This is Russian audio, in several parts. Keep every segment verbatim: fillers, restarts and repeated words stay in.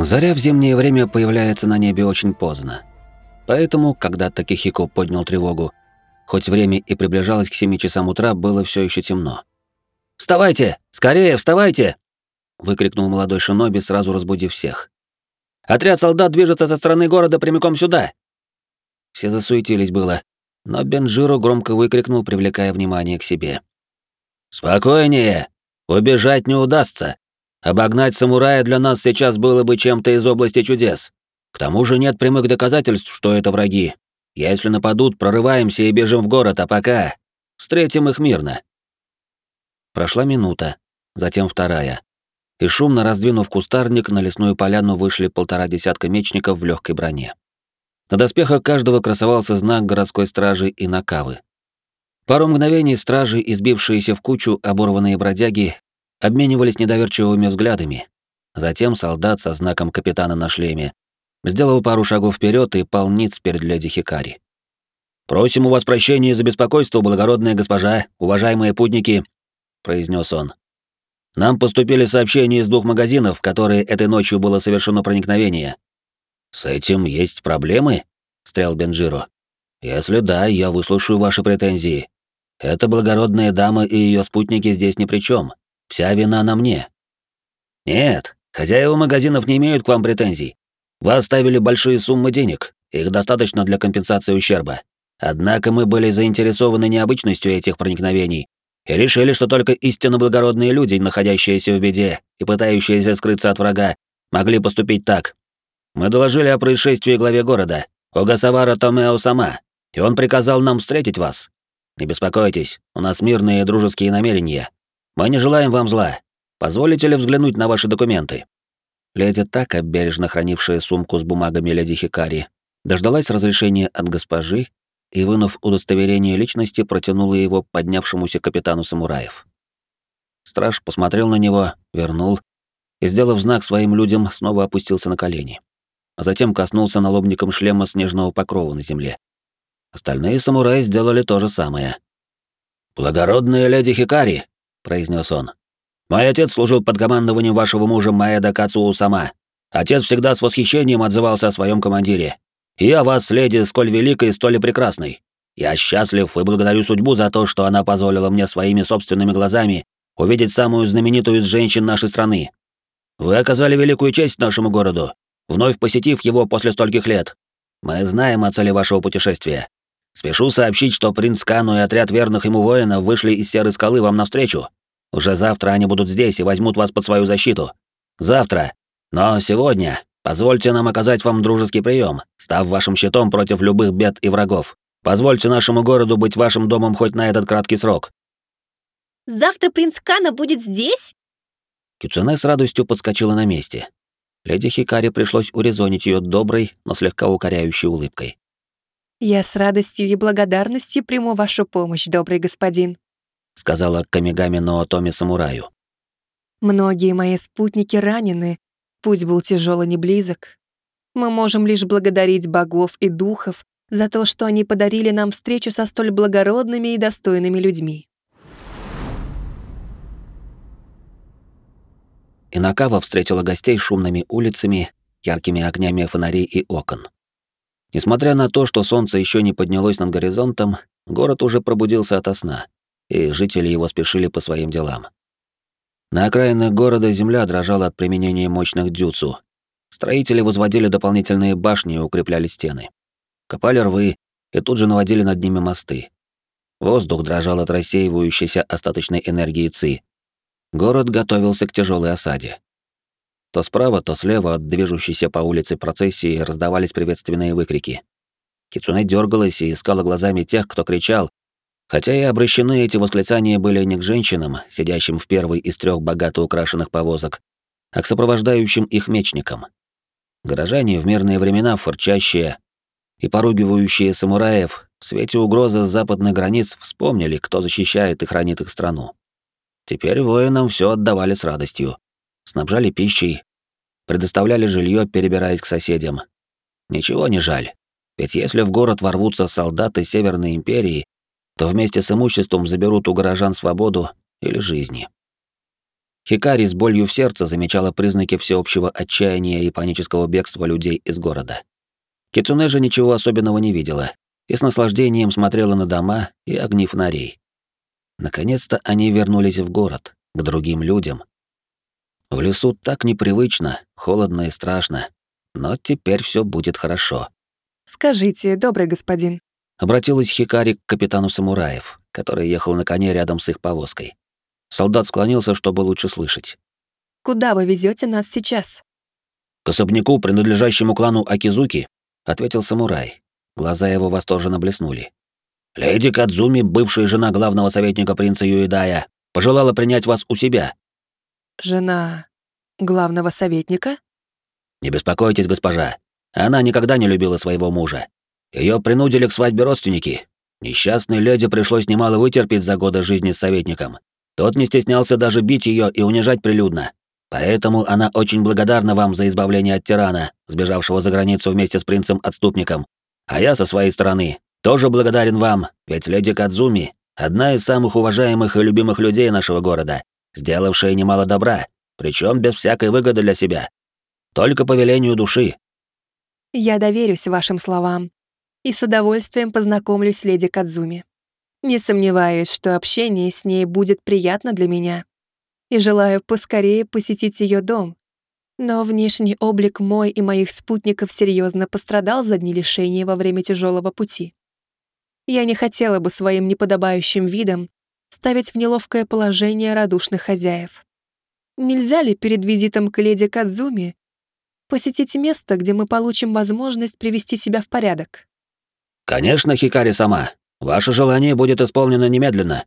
Заря в зимнее время появляется на небе очень поздно. Поэтому, когда Такихико поднял тревогу, хоть время и приближалось к семи часам утра, было все еще темно. «Вставайте! Скорее, вставайте!» — выкрикнул молодой шиноби, сразу разбудив всех. «Отряд солдат движется со стороны города прямиком сюда!» Все засуетились было, но Бенджиро громко выкрикнул, привлекая внимание к себе. «Спокойнее! Убежать не удастся! Обогнать самурая для нас сейчас было бы чем-то из области чудес. К тому же нет прямых доказательств, что это враги. Если нападут, прорываемся и бежим в город, а пока встретим их мирно». Прошла минута, затем вторая. И шумно раздвинув кустарник, на лесную поляну вышли полтора десятка мечников в легкой броне. На доспехах каждого красовался знак городской стражи и накавы. Пару мгновений стражи, избившиеся в кучу оборванные бродяги, обменивались недоверчивыми взглядами. Затем солдат со знаком капитана на шлеме сделал пару шагов вперед и пал ниц перед леди Хикари. «Просим у вас прощения за беспокойство, благородная госпожа, уважаемые путники», — произнес он. «Нам поступили сообщения из двух магазинов, в которые этой ночью было совершено проникновение». «С этим есть проблемы?» — встрял Бенджиро. «Если да, я выслушаю ваши претензии. Эта благородная дама и ее спутники здесь ни при чем. Вся вина на мне». «Нет, хозяева магазинов не имеют к вам претензий. Вы оставили большие суммы денег, их достаточно для компенсации ущерба. Однако мы были заинтересованы необычностью этих проникновений и решили, что только истинно благородные люди, находящиеся в беде и пытающиеся скрыться от врага, могли поступить так. Мы доложили о происшествии главе города, Огасавара Томео-сама, и он приказал нам встретить вас. Не беспокойтесь, у нас мирные и дружеские намерения. Мы не желаем вам зла. Позволите ли взглянуть на ваши документы?» Леди Така, бережно хранившая сумку с бумагами леди Хикари, дождалась разрешения от госпожи и, вынув удостоверение личности, протянула его поднявшемуся капитану самураев. Страж посмотрел на него, вернул и, сделав знак своим людям, снова опустился на колени. А затем коснулся налобником шлема снежного покрова на земле. Остальные самураи сделали то же самое. «Благородная леди Хикари», — произнес он, — «мой отец служил под командованием вашего мужа Маэда Кацуу-сама. Отец всегда с восхищением отзывался о своем командире. И о вас, леди, сколь великой, столь и прекрасной. Я счастлив и благодарю судьбу за то, что она позволила мне своими собственными глазами увидеть самую знаменитую из женщин нашей страны. Вы оказали великую честь нашему городу, вновь посетив его после стольких лет. Мы знаем о цели вашего путешествия. Спешу сообщить, что принц Кану и отряд верных ему воинов вышли из Серой скалы вам навстречу. Уже завтра они будут здесь и возьмут вас под свою защиту. Завтра. Но сегодня позвольте нам оказать вам дружеский прием, став вашим щитом против любых бед и врагов. Позвольте нашему городу быть вашим домом хоть на этот краткий срок». «Завтра принц Кана будет здесь?» Кицуне с радостью подскочила на месте. Леди Хикари пришлось урезонить ее доброй, но слегка укоряющей улыбкой. «Я с радостью и благодарностью приму вашу помощь, добрый господин», — сказала Камигами Ноотоми самураю. «Многие мои спутники ранены, путь был тяжел и не близок. Мы можем лишь благодарить богов и духов за то, что они подарили нам встречу со столь благородными и достойными людьми». Инакава встретила гостей шумными улицами, яркими огнями фонарей и окон. Несмотря на то, что солнце еще не поднялось над горизонтом, город уже пробудился ото сна, и жители его спешили по своим делам. На окраинах города земля дрожала от применения мощных дзюцу. Строители возводили дополнительные башни и укрепляли стены. Копали рвы и тут же наводили над ними мосты. Воздух дрожал от рассеивающейся остаточной энергии ци. Город готовился к тяжелой осаде. То справа, то слева от движущейся по улице процессии раздавались приветственные выкрики. Кицуне дергалась и искала глазами тех, кто кричал, хотя и обращены эти восклицания были не к женщинам, сидящим в первой из трех богато украшенных повозок, а к сопровождающим их мечникам. Горожане в мирные времена, фырчащие и поругивающие самураев, в свете угрозы с западных границ вспомнили, кто защищает и хранит их страну. Теперь воинам все отдавали с радостью. Снабжали пищей, предоставляли жилье, перебираясь к соседям. Ничего не жаль, ведь если в город ворвутся солдаты Северной империи, то вместе с имуществом заберут у горожан свободу или жизни. Хикари с болью в сердце замечала признаки всеобщего отчаяния и панического бегства людей из города. Кицуне же ничего особенного не видела и с наслаждением смотрела на дома и огни фонарей. Наконец-то они вернулись в город, к другим людям. В лесу так непривычно, холодно и страшно, но теперь все будет хорошо. «Скажите, добрый господин», Обратилась Хикари к капитану самураев, который ехал на коне рядом с их повозкой. Солдат склонился, чтобы лучше слышать. «куда вы везете нас сейчас?» «К особняку, принадлежащему клану Акизуки», — ответил самурай. Глаза его восторженно блеснули. «Леди Кадзуми, бывшая жена главного советника принца Юэдая, пожелала принять вас у себя». «Жена главного советника?» «Не беспокойтесь, госпожа. Она никогда не любила своего мужа. Ее принудили к свадьбе родственники. Несчастной леди пришлось немало вытерпеть за годы жизни с советником. Тот не стеснялся даже бить ее и унижать прилюдно. Поэтому она очень благодарна вам за избавление от тирана, сбежавшего за границу вместе с принцем-отступником. А я, со своей стороны, тоже благодарен вам, ведь леди Кадзуми — одна из самых уважаемых и любимых людей нашего города, сделавшая немало добра, причем без всякой выгоды для себя. Только по велению души». «Я доверюсь вашим словам и с удовольствием познакомлюсь с леди Кадзуми. Не сомневаюсь, что общение с ней будет приятно для меня, и желаю поскорее посетить ее дом. Но внешний облик мой и моих спутников серьезно пострадал за дни лишения во время тяжелого пути. Я не хотела бы своим неподобающим видом ставить в неловкое положение радушных хозяев. Нельзя ли перед визитом к леди Кадзуми посетить место, где мы получим возможность привести себя в порядок?» «Конечно, Хикари-сама. Ваше желание будет исполнено немедленно».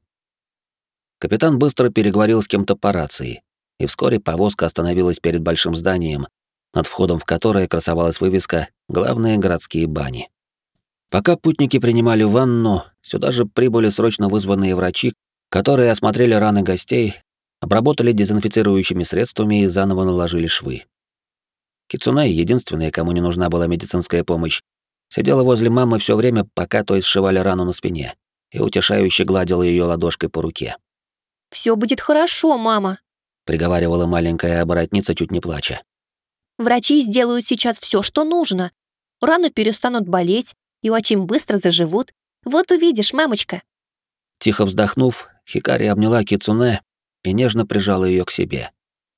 Капитан быстро переговорил с кем-то по рации, и вскоре повозка остановилась перед большим зданием, над входом в которое красовалась вывеска «Главные городские бани». Пока путники принимали ванну, сюда же прибыли срочно вызванные врачи, которые осмотрели раны гостей, обработали дезинфицирующими средствами и заново наложили швы. Кицунэ, единственная, кому не нужна была медицинская помощь, сидела возле мамы все время, пока той сшивали рану на спине, и утешающе гладила ее ладошкой по руке. Все будет хорошо, мама. Приговаривала маленькая оборотница, чуть не плача. Врачи сделают сейчас все, что нужно. Раны перестанут болеть и очень быстро заживут. Вот увидишь, мамочка. Тихо вздохнув, Хикари обняла Кицунэ и нежно прижала ее к себе.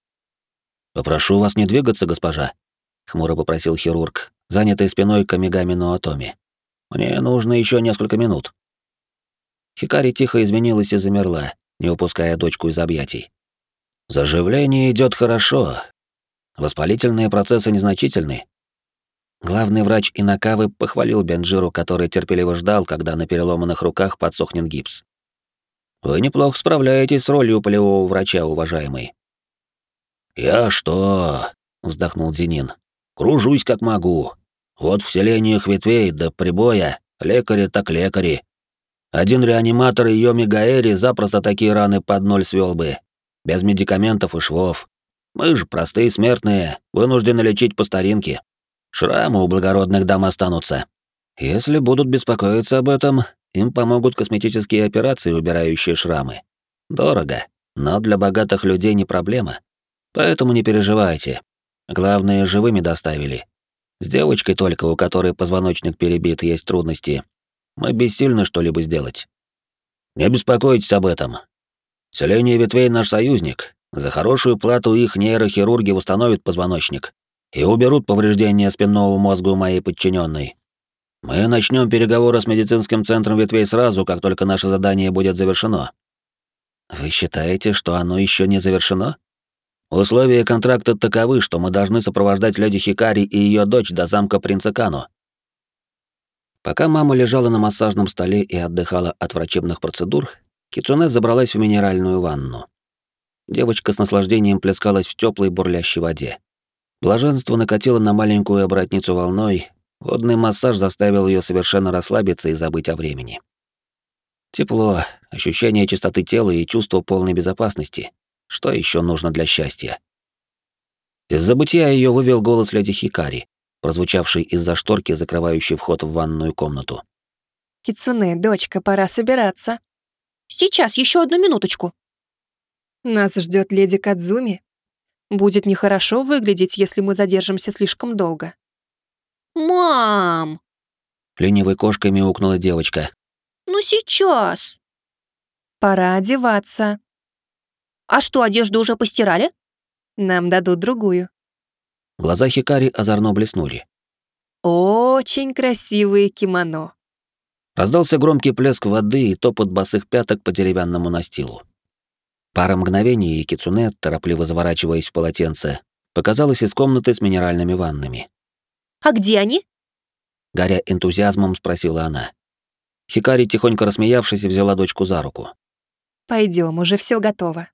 «Попрошу вас не двигаться, госпожа», — хмуро попросил хирург, занятый спиной к Амигами Ноотоми. «Мне нужно еще несколько минут». Хикари тихо изменилась и замерла, не упуская дочку из объятий. «Заживление идет хорошо. Воспалительные процессы незначительны». Главный врач Инакавы похвалил Бенджиру, который терпеливо ждал, когда на переломанных руках подсохнет гипс. «Вы неплохо справляетесь с ролью полевого врача, уважаемый». «Я что?» — вздохнул Зенин. «Кружусь как могу. Вот в селениях ветвей до прибоя лекари так лекари. Один реаниматор Йоми Гаэри запросто такие раны под ноль свел бы, без медикаментов и швов. Мы же простые смертные, вынуждены лечить по старинке. Шрамы у благородных дам останутся. Если будут беспокоиться об этом, им помогут косметические операции, убирающие шрамы. Дорого, но для богатых людей не проблема. Поэтому не переживайте. Главное, живыми доставили. С девочкой только, у которой позвоночник перебит, есть трудности. Мы бессильны что-либо сделать. Не беспокойтесь об этом. Селение ветвей наш союзник. За хорошую плату их нейрохирурги восстановят позвоночник и уберут повреждения спинного мозга у моей подчиненной. Мы начнем переговоры с медицинским центром ветвей сразу, как только наше задание будет завершено. Вы считаете, что оно еще не завершено? Условия контракта таковы, что мы должны сопровождать леди Хикари и ее дочь до замка принца Кано. Пока мама лежала на массажном столе и отдыхала от врачебных процедур, Кицунэ забралась в минеральную ванну. Девочка с наслаждением плескалась в теплой бурлящей воде. Блаженство накатило на маленькую оборотницу волной, водный массаж заставил ее совершенно расслабиться и забыть о времени. Тепло, ощущение чистоты тела и чувство полной безопасности. Что еще нужно для счастья? Из забытия ее вывел голос леди Хикари, прозвучавший из-за шторки, закрывающей вход в ванную комнату. «Кицунэ, дочка, пора собираться». Сейчас, еще одну минуточку. Нас ждет леди Кадзуми. Будет нехорошо выглядеть, если мы задержимся слишком долго. Мам, Ленивой кошкой мяукнула девочка. ну сейчас. Пора одеваться. А что, одежду уже постирали? Нам дадут другую. Глаза Хикари озорно блеснули. Очень красивые кимоно. Раздался громкий плеск воды и топот босых пяток по деревянному настилу. Пара мгновений, и Кицуне, торопливо заворачиваясь в полотенце, показалась из комнаты с минеральными ваннами. А где они? Горя энтузиазмом, спросила она. Хикари, тихонько рассмеявшись, взяла дочку за руку. Пойдем, уже все готово.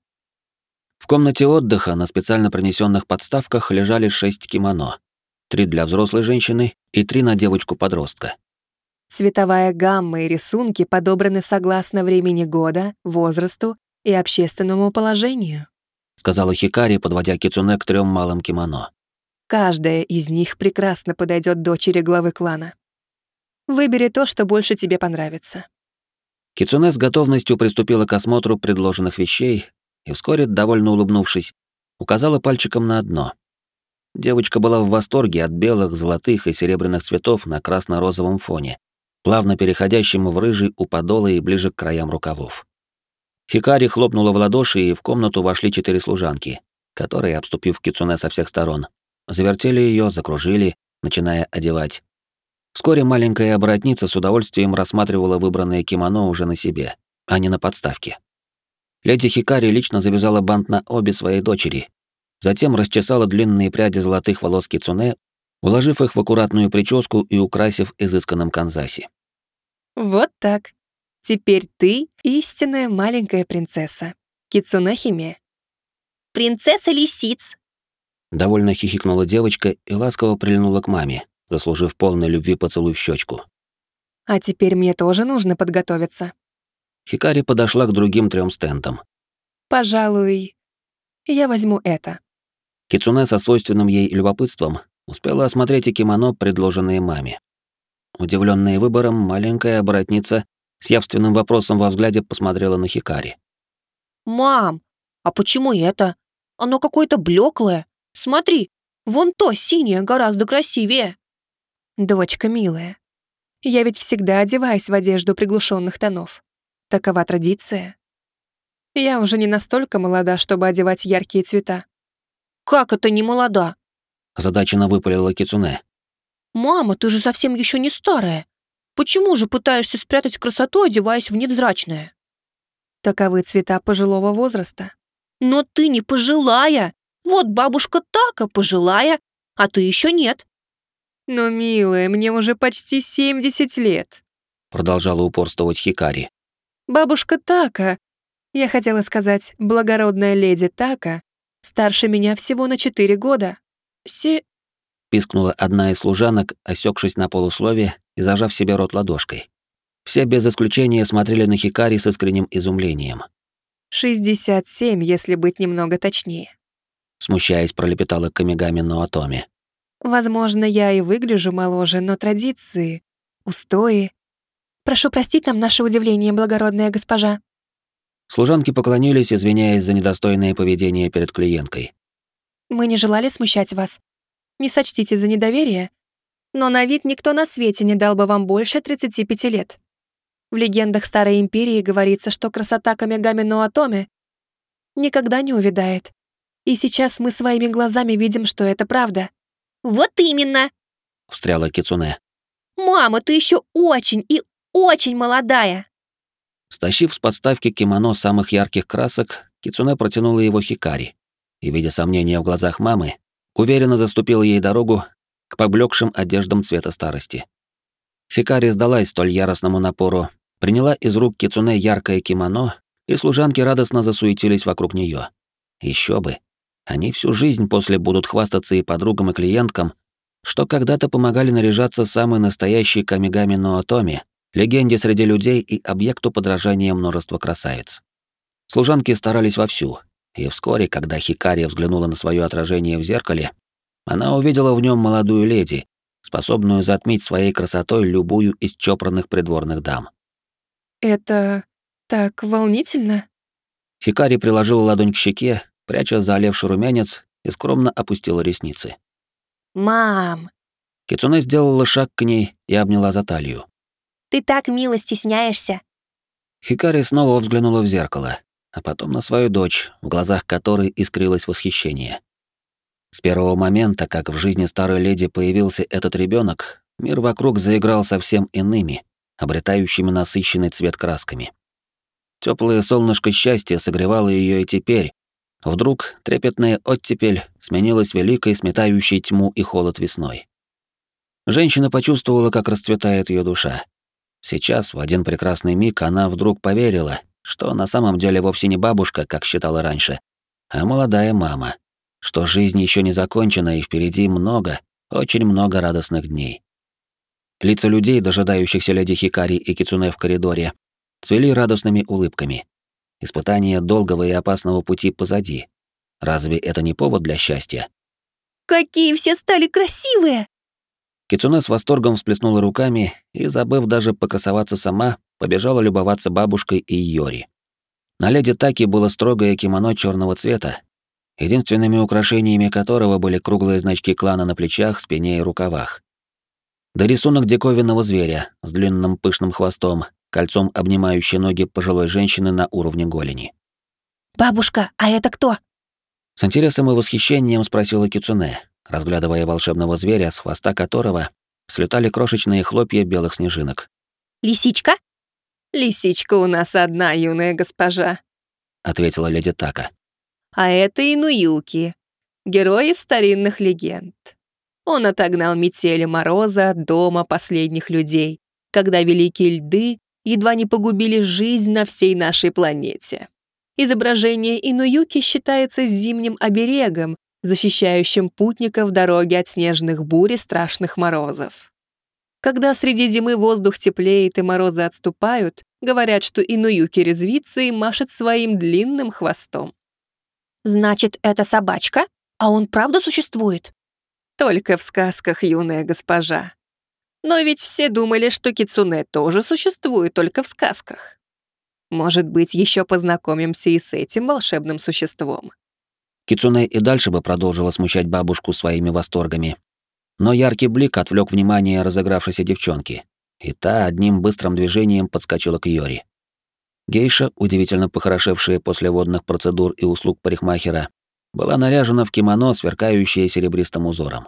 В комнате отдыха на специально принесенных подставках лежали шесть кимоно. Три для взрослой женщины и три на девочку-подростка. Цветовая гамма и рисунки подобраны согласно времени года, возрасту и общественному положению. Сказала Хикари, подводя Кицуне к трем малым кимоно. Каждая из них прекрасно подойдет дочери главы клана. Выбери то, что больше тебе понравится. Кицуне с готовностью приступила к осмотру предложенных вещей и вскоре, довольно улыбнувшись, указала пальчиком на одно. Девочка была в восторге от белых, золотых и серебряных цветов на красно-розовом фоне, плавно переходящем в рыжий у подола и ближе к краям рукавов. Хикари хлопнула в ладоши, и в комнату вошли четыре служанки, которые, обступив Кицуне со всех сторон, завертели ее, закружили, начиная одевать. Вскоре маленькая оборотница с удовольствием рассматривала выбранное кимоно уже на себе, а не на подставке. Леди Хикари лично завязала бант на обе своей дочери, затем расчесала длинные пряди золотых волос Кицуне, уложив их в аккуратную прическу и украсив изысканным канзаси. Вот так. Теперь ты истинная маленькая принцесса. Кицуне Химе. Принцесса лисиц. Довольно хихикнула девочка и ласково прильнула к маме, заслужив полной любви поцелуй в щечку. А теперь мне тоже нужно подготовиться. Хикари подошла к другим трем стендам. Пожалуй, я возьму это. Кицуне со свойственным ей любопытством успела осмотреть и кимоно, предложенные маме. Удивленная выбором, маленькая оборотница с явственным вопросом во взгляде посмотрела на Хикари. Мам, а почему это? Оно какое-то блеклое. Смотри, вон то синее гораздо красивее. Дочка милая, я ведь всегда одеваюсь в одежду приглушенных тонов. Такова традиция. Я уже не настолько молода, чтобы одевать яркие цвета. Как это не молода? Озадаченно выпалила Кицуне. Мама, ты же совсем еще не старая. Почему же пытаешься спрятать красоту, одеваясь в невзрачное? Таковы цвета пожилого возраста. Но ты не пожилая. Вот бабушка Така пожилая, а ты еще нет. Но, милая, мне уже почти семьдесят лет. Продолжала упорствовать Хикари. Бабушка Така, я хотела сказать, благородная леди Така, старше меня всего на четыре года. Се... Пискнула одна из служанок, осекшись на полуслове и зажав себе рот ладошкой. Все без исключения смотрели на Хикари с искренним изумлением. шестьдесят семь, если быть немного точнее. Смущаясь, пролепетала Камигами Ноотоми. Возможно, я и выгляжу моложе, но традиции, устои... Прошу простить нам наше удивление, благородная госпожа. Служанки поклонились, извиняясь за недостойное поведение перед клиенткой. Мы не желали смущать вас. Не сочтите за недоверие, но на вид никто на свете не дал бы вам больше тридцати пяти лет. В легендах Старой Империи говорится, что красота Камигами Ноотоми никогда не увядает. И сейчас мы своими глазами видим, что это правда. Вот именно. Встряла Кицуне. Мама, ты еще очень и очень молодая. Стащив с подставки кимоно самых ярких красок, Кицуне протянула его Хикари и, видя сомнения в глазах мамы, уверенно заступила ей дорогу к поблекшим одеждам цвета старости. Хикари сдалась столь яростному напору, приняла из рук Кицуне яркое кимоно, и служанки радостно засуетились вокруг нее. Еще бы. Они всю жизнь после будут хвастаться и подругам, и клиенткам, что когда-то помогали наряжаться самой настоящей Камигами Ноотоми, легенде среди людей и объекту подражания множества красавиц. Служанки старались вовсю, и вскоре, когда Хикари взглянула на свое отражение в зеркале, она увидела в нем молодую леди, способную затмить своей красотой любую из чопорных придворных дам. Это так волнительно. Хикари приложила ладонь к щеке, пряча заолевший румянец, и скромно опустила ресницы. «Мам, Кицуне сделала шаг к ней и обняла за талию. ты так мило стесняешься». Хикари снова взглянула в зеркало, а потом на свою дочь, в глазах которой искрилось восхищение. С первого момента, как в жизни старой леди появился этот ребенок, мир вокруг заиграл совсем иными, обретающими насыщенный цвет красками. Теплое солнышко счастья согревало ее и теперь. Вдруг трепетная оттепель сменилась великой, сметающей тьму и холод весной. Женщина почувствовала, как расцветает ее душа. Сейчас, в один прекрасный миг, она вдруг поверила, что на самом деле вовсе не бабушка, как считала раньше, а молодая мама, что жизнь еще не закончена и впереди много, очень много радостных дней. Лица людей, дожидающихся леди Хикари и Кицуне в коридоре, цвели радостными улыбками. Испытание долгого и опасного пути позади. Разве это не повод для счастья? «Какие все стали красивые!» Кицуне с восторгом всплеснула руками и, забыв даже покрасоваться сама, побежала любоваться бабушкой и Йори. На леди Таки было строгое кимоно черного цвета, единственными украшениями которого были круглые значки клана на плечах, спине и рукавах. Да рисунок диковинного зверя с длинным пышным хвостом, кольцом обнимающий ноги пожилой женщины на уровне голени. «Бабушка, а это кто?» С интересом и восхищением спросила Кицуне, разглядывая волшебного зверя, с хвоста которого слетали крошечные хлопья белых снежинок. «Лисичка?» «Лисичка у нас одна, юная госпожа. Ответила леди Така. А это Инуюки, герой из старинных легенд. Он отогнал метели мороза от дома последних людей, когда великие льды едва не погубили жизнь на всей нашей планете. Изображение Инуюки считается зимним оберегом, защищающим путников дороги от снежных бурь и страшных морозов. Когда среди зимы воздух теплеет и морозы отступают, говорят, что Инуюки резвится и машет своим длинным хвостом. «Значит, это собачка? А он правда существует?» Только в сказках, юная госпожа. Но ведь все думали, что кицуне тоже существует только в сказках. Может быть, еще познакомимся и с этим волшебным существом. Кицуне и дальше бы продолжила смущать бабушку своими восторгами. Но яркий блик отвлек внимание разыгравшейся девчонки, и та одним быстрым движением подскочила к Йори. Гейша, удивительно похорошевшая после водных процедур и услуг парикмахера, была наряжена в кимоно, сверкающее серебристым узором.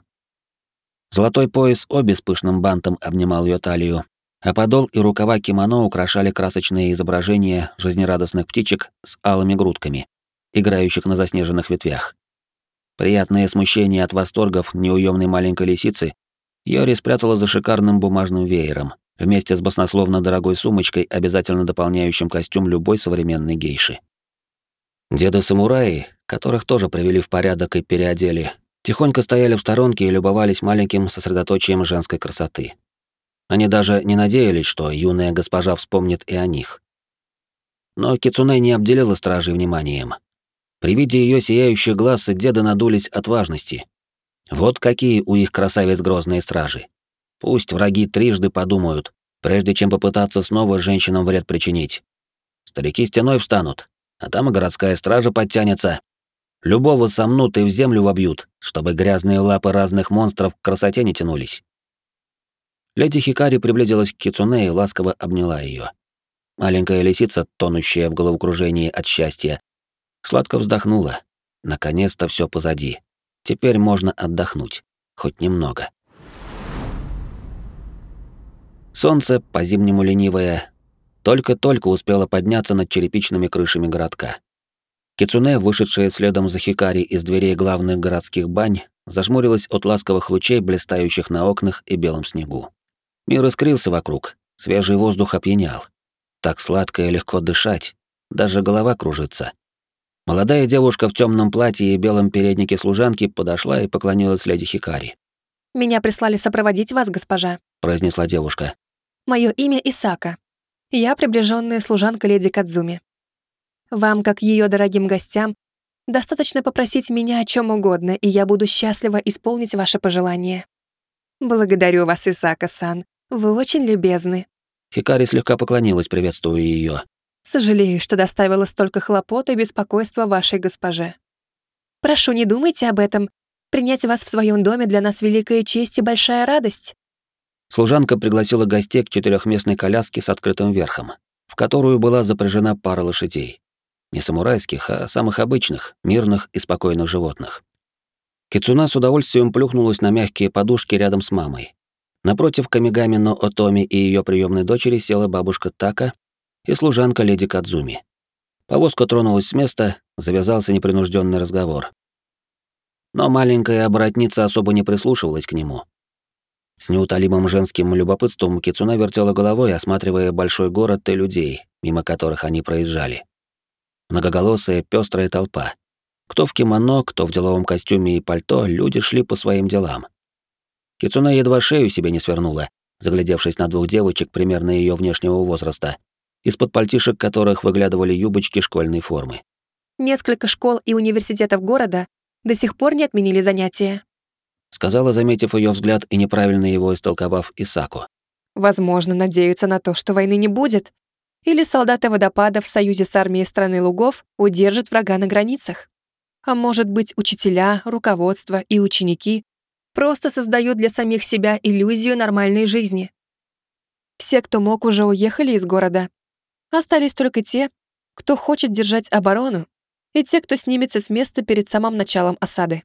Золотой пояс оби с пышным бантом обнимал ее талию, а подол и рукава кимоно украшали красочные изображения жизнерадостных птичек с алыми грудками, играющих на заснеженных ветвях. Приятное смущение от восторгов неуемной маленькой лисицы Йори спрятала за шикарным бумажным веером, вместе с баснословно дорогой сумочкой, обязательно дополняющим костюм любой современной гейши. Деды-самураи, которых тоже привели в порядок и переодели, тихонько стояли в сторонке и любовались маленьким сосредоточием женской красоты. Они даже не надеялись, что юная госпожа вспомнит и о них. Но Кицуне не обделила стражей вниманием. При виде ее сияющих глаз деды надулись от важности. Вот какие у их красавиц грозные стражи. Пусть враги трижды подумают, прежде чем попытаться снова женщинам вред причинить. Старики стеной встанут, а там и городская стража подтянется. Любого сомнут и в землю вобьют, чтобы грязные лапы разных монстров к красоте не тянулись. Леди Хикари приблизилась к Кицуне и ласково обняла ее. Маленькая лисица, тонущая в головокружении от счастья, сладко вздохнула. Наконец-то все позади. Теперь можно отдохнуть. Хоть немного. Солнце, по-зимнему ленивое, только-только успело подняться над черепичными крышами городка. Кицуне, вышедшая следом за Хикари из дверей главных городских бань, зажмурилась от ласковых лучей, блистающих на окнах и белом снегу. Мир искрился вокруг, свежий воздух опьянял. Так сладко и легко дышать, даже голова кружится. Молодая девушка в темном платье и белом переднике служанки подошла и поклонилась леди Хикари. «Меня прислали сопроводить вас, госпожа», — произнесла девушка. «Мое имя Исака. Я приближенная служанка леди Кадзуми. Вам, как ее дорогим гостям, достаточно попросить меня о чем угодно, и я буду счастлива исполнить ваше пожелание. Благодарю вас, Исака-сан. Вы очень любезны». Хикари слегка поклонилась, приветствуя ее. Сожалею, что доставила столько хлопот и беспокойства вашей госпоже. Прошу, не думайте об этом. Принять вас в своем доме для нас великая честь и большая радость. Служанка пригласила гостей к четырехместной коляске с открытым верхом, в которую была запряжена пара лошадей. Не самурайских, а самых обычных, мирных и спокойных животных. Кицуна с удовольствием плюхнулась на мягкие подушки рядом с мамой. Напротив Камигами но Отоми и ее приемной дочери села бабушка Така и служанка леди Кадзуми. Повозка тронулась с места, завязался непринужденный разговор. Но маленькая оборотница особо не прислушивалась к нему. С неутолимым женским любопытством Кицуна вертела головой, осматривая большой город и людей, мимо которых они проезжали. Многоголосая, пестрая толпа. Кто в кимоно, кто в деловом костюме и пальто, люди шли по своим делам. Кицуна едва шею себе не свернула, заглядевшись на двух девочек примерно ее внешнего возраста, из-под пальтишек которых выглядывали юбочки школьной формы. Несколько школ и университетов города до сих пор не отменили занятия, Сказала, заметив ее взгляд и неправильно его истолковав, Исако. Возможно, надеются на то, что войны не будет, или солдаты водопада в союзе с армией страны лугов удержат врага на границах. А может быть, учителя, руководство и ученики просто создают для самих себя иллюзию нормальной жизни. Все, кто мог, уже уехали из города. Остались только те, кто хочет держать оборону, и те, кто снимется с места перед самым началом осады.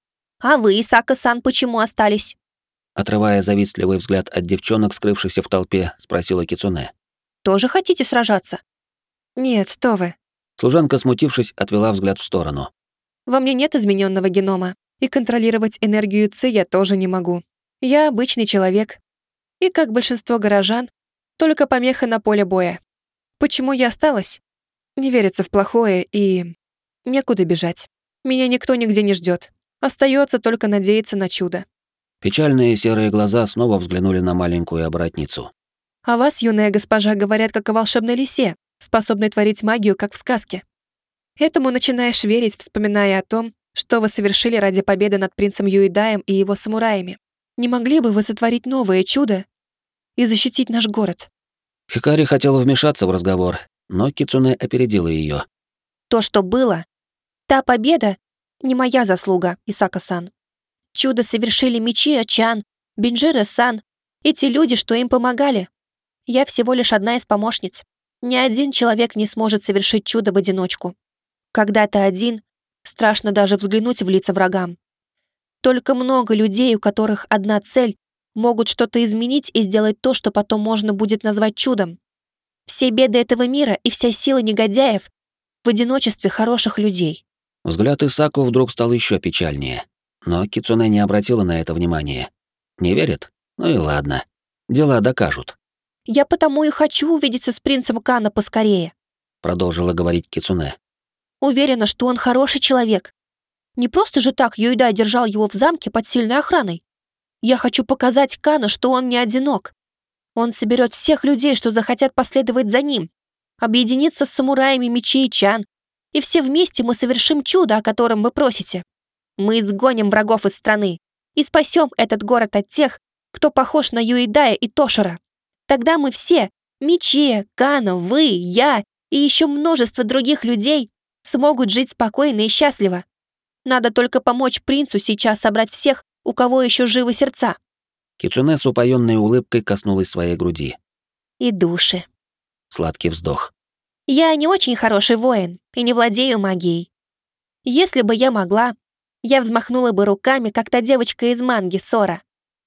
А вы, Исака-сан, почему остались? Отрывая завистливый взгляд от девчонок, скрывшихся в толпе, спросила Кицуне. Тоже хотите сражаться? Нет, что вы. Служанка, смутившись, отвела взгляд в сторону. Во мне нет измененного генома, и контролировать энергию Ци я тоже не могу. Я обычный человек. И, как большинство горожан, только помеха на поле боя. Почему я осталась? Не верится в плохое и... некуда бежать. Меня никто нигде не ждет. Остается только надеяться на чудо. Печальные серые глаза снова взглянули на маленькую оборотницу. О вас, юная госпожа, говорят как о волшебной лисе, способной творить магию, как в сказке. Этому начинаешь верить, вспоминая о том, что вы совершили ради победы над принцем Юидаем и его самураями. Не могли бы вы сотворить новое чудо и защитить наш город? Хикари хотела вмешаться в разговор, но Кицуне опередила ее. То, что было, та победа не моя заслуга, Исака-сан. Чудо совершили Мичио-чан, Бинджиро-сан и те люди, что им помогали. Я всего лишь одна из помощниц. Ни один человек не сможет совершить чудо в одиночку. Когда ты один, страшно даже взглянуть в лица врагам. Только много людей, у которых одна цель, могут что-то изменить и сделать то, что потом можно будет назвать чудом. Все беды этого мира и вся сила негодяев в одиночестве хороших людей. Взгляд Исаку вдруг стал еще печальнее, но Кицуне не обратила на это внимания. Не верит? Ну и ладно. Дела докажут. «Я потому и хочу увидеться с принцем Кана поскорее», Продолжила говорить Кицуне. «Уверена, что он хороший человек. Не просто же так Юидай держал его в замке под сильной охраной. Я хочу показать Кану, что он не одинок. Он соберет всех людей, что захотят последовать за ним, объединиться с самураями Мичи-чан, и все вместе мы совершим чудо, о котором вы просите. Мы изгоним врагов из страны и спасем этот город от тех, кто похож на Юидая и Тошира. Тогда мы все, Мичи, Кана, вы, я и еще множество других людей, смогут жить спокойно и счастливо. Надо только помочь принцу сейчас собрать всех, у кого еще живы сердца». Кицуне с упоенной улыбкой коснулась своей груди. «И души. Сладкий вздох. Я не очень хороший воин и не владею магией. Если бы я могла, я взмахнула бы руками, как та девочка из манги Сора.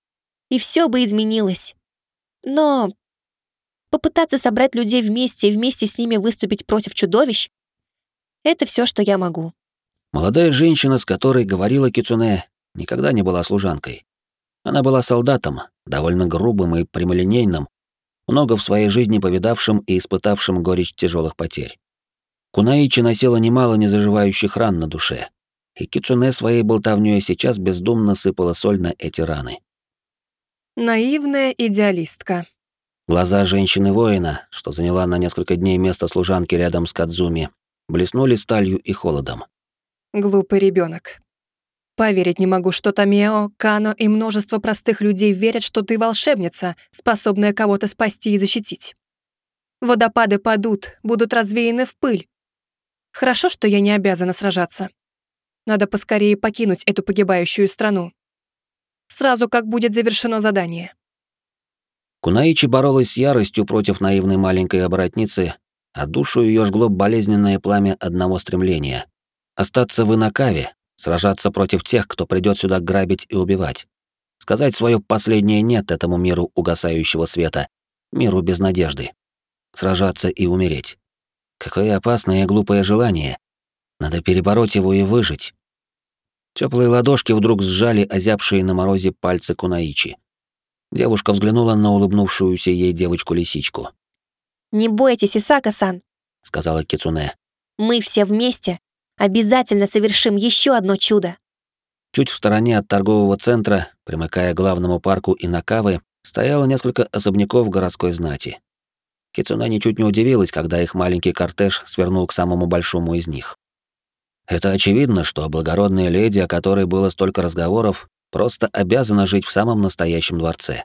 И все бы изменилось. Но попытаться собрать людей вместе и вместе с ними выступить против чудовищ — это все, что я могу». Молодая женщина, с которой говорила Кицуне, никогда не была служанкой. Она была солдатом, довольно грубым и прямолинейным, много в своей жизни повидавшим и испытавшим горечь тяжелых потерь. Кунаичи носила немало незаживающих ран на душе, и Кицуне своей болтовнёй сейчас бездумно сыпала соль на эти раны. Наивная идеалистка. Глаза женщины-воина, что заняла на несколько дней место служанки рядом с Кадзуми, блеснули сталью и холодом. Глупый ребенок. Поверить не могу, что Томео, Кано и множество простых людей верят, что ты волшебница, способная кого-то спасти и защитить. Водопады падут, будут развеяны в пыль. Хорошо, что я не обязана сражаться. Надо поскорее покинуть эту погибающую страну. Сразу как будет завершено задание. Кунаичи боролась с яростью против наивной маленькой оборотницы, а душу ее жгло болезненное пламя одного стремления — остаться в Инакаве, сражаться против тех, кто придет сюда грабить и убивать. Сказать свое последнее «нет» этому миру угасающего света, миру без надежды. Сражаться и умереть. Какое опасное и глупое желание. Надо перебороть его и выжить. Теплые ладошки вдруг сжали озябшие на морозе пальцы Кунаичи. Девушка взглянула на улыбнувшуюся ей девочку-лисичку. «Не бойтесь, Исака-сан», — сказала Кицуне. «мы все вместе обязательно совершим еще одно чудо». Чуть в стороне от торгового центра, примыкая к главному парку Инакавы, стояло несколько особняков городской знати. Кицуне ничуть не удивилась, когда их маленький кортеж свернул к самому большому из них. Это очевидно, что благородная леди, о которой было столько разговоров, просто обязана жить в самом настоящем дворце.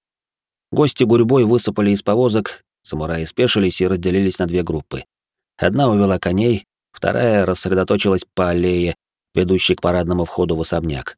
Гости гурьбой высыпали из повозок, самураи спешились и разделились на две группы. Одна увела коней, вторая рассредоточилась по аллее, ведущей к парадному входу в особняк.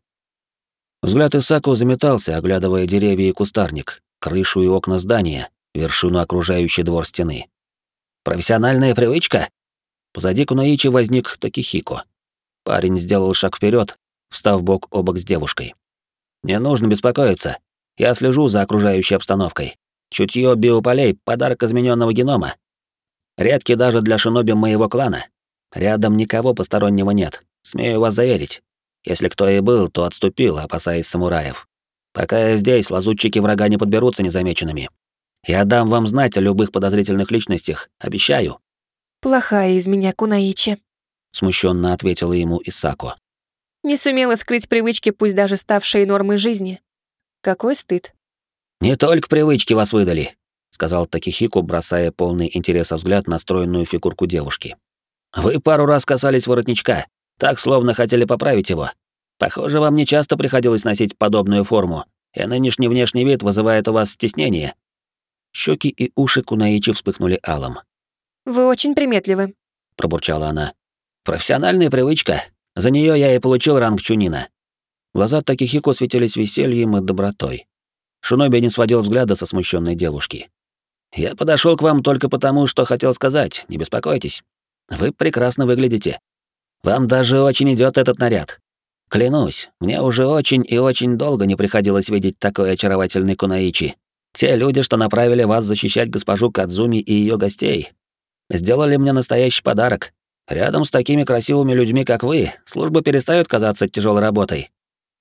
Взгляд Исаку заметался, оглядывая деревья и кустарник, крышу и окна здания, вершину окружающей двор стены. «Профессиональная привычка?» Позади Кунаичи возник Токихико. Парень сделал шаг вперед, встав бок о бок с девушкой. «Не нужно беспокоиться. Я слежу за окружающей обстановкой. Чутье биополей — подарок измененного генома. Редкий даже для шиноби моего клана. Рядом никого постороннего нет, смею вас заверить. Если кто и был, то отступил, опасаясь самураев. Пока я здесь, лазутчики врага не подберутся незамеченными. Я дам вам знать о любых подозрительных личностях, обещаю». Плохая из меня, Кунаичи. Смущенно ответила ему Исако. Не сумела скрыть привычки, пусть даже ставшие нормой жизни. Какой стыд. «Не только привычки вас выдали», — сказал Такихико, бросая полный интереса взгляд на стройную фигурку девушки. «Вы пару раз касались воротничка, так словно хотели поправить его. Похоже, вам не часто приходилось носить подобную форму, и нынешний внешний вид вызывает у вас стеснение». Щеки и уши Кунаичи вспыхнули алым. Вы очень приметливы, пробурчала она. «Профессиональная привычка. За нее я и получил ранг чунина». Глаза Такихико светились весельем и добротой. Шиноби не сводил взгляда со смущенной девушки. «Я подошел к вам только потому, что хотел сказать, не беспокойтесь. Вы прекрасно выглядите. Вам даже очень идет этот наряд. Клянусь, мне уже очень и очень долго не приходилось видеть такой очаровательный Кунаичи. Те люди, что направили вас защищать госпожу Кадзуми и ее гостей, сделали мне настоящий подарок. Рядом с такими красивыми людьми, как вы, служба перестает казаться тяжелой работой».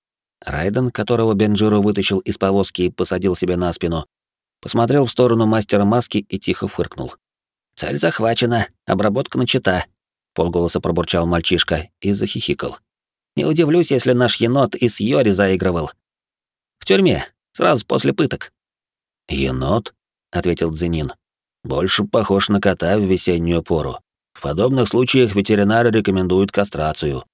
Райден, которого Бенджиро вытащил из повозки и посадил себе на спину, посмотрел в сторону мастера маски и тихо фыркнул. «Цель захвачена, обработка начата», — полголоса пробурчал мальчишка и захихикал. «Не удивлюсь, если наш енот и с Йори заигрывал. В тюрьме, сразу после пыток». «Енот?» — ответил Дзенин. «Больше похож на кота в весеннюю пору. В подобных случаях ветеринары рекомендуют кастрацию».